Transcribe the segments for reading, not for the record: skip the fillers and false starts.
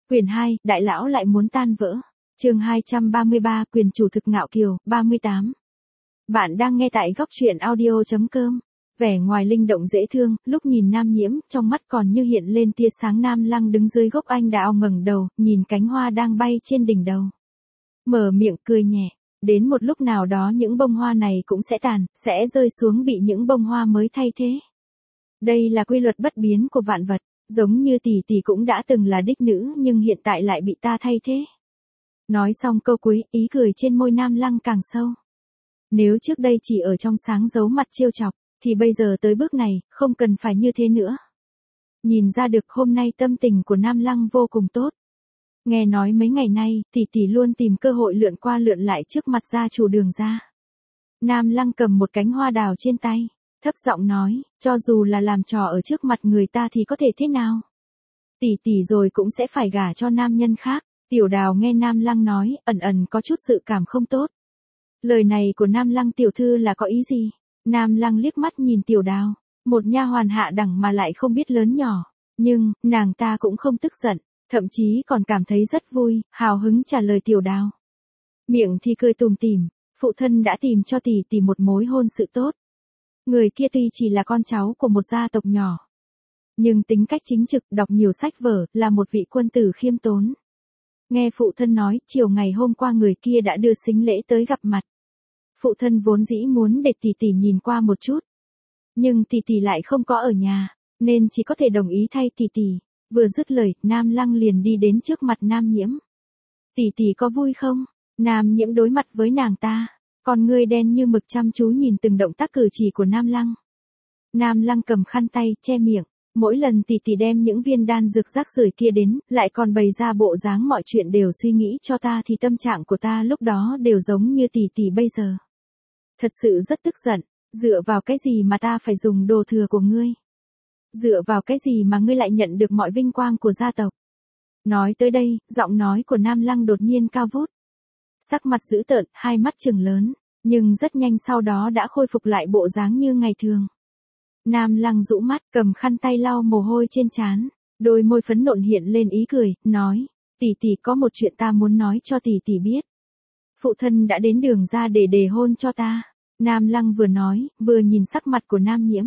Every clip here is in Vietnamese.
Quyển 2, Đại lão lại muốn tan vỡ. Chương 233, Quyền chủ thực ngạo kiều, 38. Bạn đang nghe tại góc truyện audio.com. Vẻ ngoài linh động dễ thương, lúc nhìn Nam Nhiễm, trong mắt còn như hiện lên tia sáng. Nam Lăng đứng dưới gốc anh đào ngẩng đầu, nhìn cánh hoa đang bay trên đỉnh đầu. Mở miệng cười nhẹ, đến một lúc nào đó những bông hoa này cũng sẽ tàn, sẽ rơi xuống bị những bông hoa mới thay thế. Đây là quy luật bất biến của vạn vật, giống như tỷ tỷ cũng đã từng là đích nữ nhưng hiện tại lại bị ta thay thế. Nói xong câu cuối, ý cười trên môi Nam Lăng càng sâu. Nếu trước đây chỉ ở trong sáng giấu mặt trêu chọc, thì bây giờ tới bước này, không cần phải như thế nữa. Nhìn ra được hôm nay tâm tình của Nam Lăng vô cùng tốt. Nghe nói mấy ngày nay, tỷ tỷ luôn tìm cơ hội lượn qua lượn lại trước mặt gia chủ Đường gia. Nam Lăng cầm một cánh hoa đào trên tay, thấp giọng nói, cho dù là làm trò ở trước mặt người ta thì có thể thế nào? Tỷ tỷ rồi cũng sẽ phải gả cho nam nhân khác. Tiểu Đào nghe Nam Lăng nói, ẩn ẩn có chút sự cảm không tốt. Lời này của Nam Lăng tiểu thư là có ý gì? Nam Lăng liếc mắt nhìn Tiểu Đào, một nha hoàn hạ đẳng mà lại không biết lớn nhỏ, nhưng nàng ta cũng không tức giận, thậm chí còn cảm thấy rất vui, hào hứng trả lời Tiểu Đào. Miệng thì cười tủm tỉm, phụ thân đã tìm cho tỷ tỷ một mối hôn sự tốt. Người kia tuy chỉ là con cháu của một gia tộc nhỏ, nhưng tính cách chính trực, đọc nhiều sách vở, là một vị quân tử khiêm tốn. Nghe phụ thân nói, chiều ngày hôm qua người kia đã đưa sính lễ tới gặp mặt. Phụ thân vốn dĩ muốn để tỷ tỷ nhìn qua một chút, nhưng tỷ tỷ lại không có ở nhà, nên chỉ có thể đồng ý thay tỷ tỷ. Vừa dứt lời, Nam Lăng liền đi đến trước mặt Nam Nhiễm. Tỷ tỷ có vui không? Nam Nhiễm đối mặt với nàng ta, con ngươi đen như mực chăm chú nhìn từng động tác cử chỉ của Nam Lăng. Nam Lăng cầm khăn tay, che miệng. Mỗi lần tỷ tỷ đem những viên đan dược rác rưởi kia đến, lại còn bày ra bộ dáng mọi chuyện đều suy nghĩ cho ta thì tâm trạng của ta lúc đó đều giống như tỷ tỷ bây giờ. Thật sự rất tức giận, dựa vào cái gì mà ta phải dùng đồ thừa của ngươi? Dựa vào cái gì mà ngươi lại nhận được mọi vinh quang của gia tộc? Nói tới đây, giọng nói của Nam Lăng đột nhiên cao vút. Sắc mặt dữ tợn, hai mắt trừng lớn, nhưng rất nhanh sau đó đã khôi phục lại bộ dáng như ngày thường. Nam Lăng rũ mắt, cầm khăn tay lau mồ hôi trên trán, đôi môi phấn nộn hiện lên ý cười, nói, tỷ tỷ có một chuyện ta muốn nói cho tỷ tỷ biết. Phụ thân đã đến Đường gia để đề hôn cho ta. Nam Lăng vừa nói, vừa nhìn sắc mặt của Nam Nhiễm.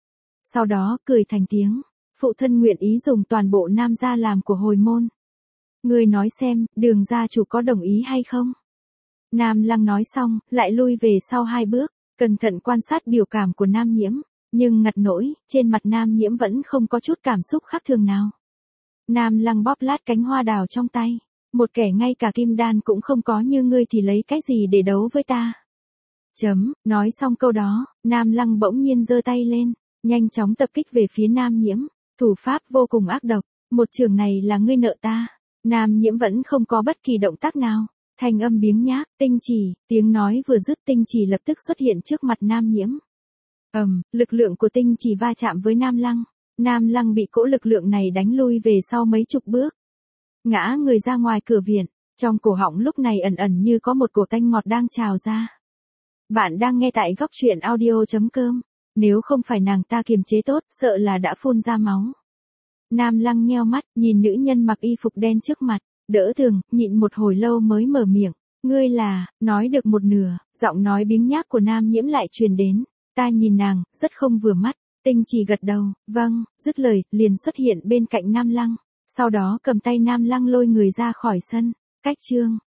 Sau đó, cười thành tiếng, phụ thân nguyện ý dùng toàn bộ Nam gia làm của hồi môn. Ngươi nói xem, Đường gia chủ có đồng ý hay không? Nam Lăng nói xong, lại lui về sau 2 bước, cẩn thận quan sát biểu cảm của Nam Nhiễm. Nhưng ngặt nỗi, trên mặt Nam Nhiễm vẫn không có chút cảm xúc khác thường nào. Nam Lăng bóp lát cánh hoa đào trong tay. Một kẻ ngay cả kim đan cũng không có như ngươi thì lấy cái gì để đấu với ta? Nói xong câu đó, Nam Lăng bỗng nhiên giơ tay lên, nhanh chóng tập kích về phía Nam Nhiễm. Thủ pháp vô cùng ác độc, một trường này là ngươi nợ ta. Nam Nhiễm vẫn không có bất kỳ động tác nào. Thanh âm biếng nhác, tinh chỉ, tiếng nói vừa dứt tinh chỉ lập tức xuất hiện trước mặt Nam Nhiễm. Lực lượng của tinh chỉ va chạm với Nam Lăng. Nam Lăng bị cỗ lực lượng này đánh lui về sau mấy chục bước. Ngã người ra ngoài cửa viện, trong cổ họng lúc này ẩn ẩn như có một cổ tanh ngọt đang trào ra. Bạn đang nghe tại góc truyện audio.com. Nếu không phải nàng ta kiềm chế tốt, sợ là đã phun ra máu. Nam Lăng nheo mắt, nhìn nữ nhân mặc y phục đen trước mặt, đỡ thường, nhịn một hồi lâu mới mở miệng. Ngươi là, nói được một nửa, giọng nói biếng nhác của Nam Nhiễm lại truyền đến. Ta nhìn nàng, rất không vừa mắt, tinh chỉ gật đầu, vâng, dứt lời, liền xuất hiện bên cạnh Nam Lăng, sau đó cầm tay Nam Lăng lôi người ra khỏi sân, cách chương.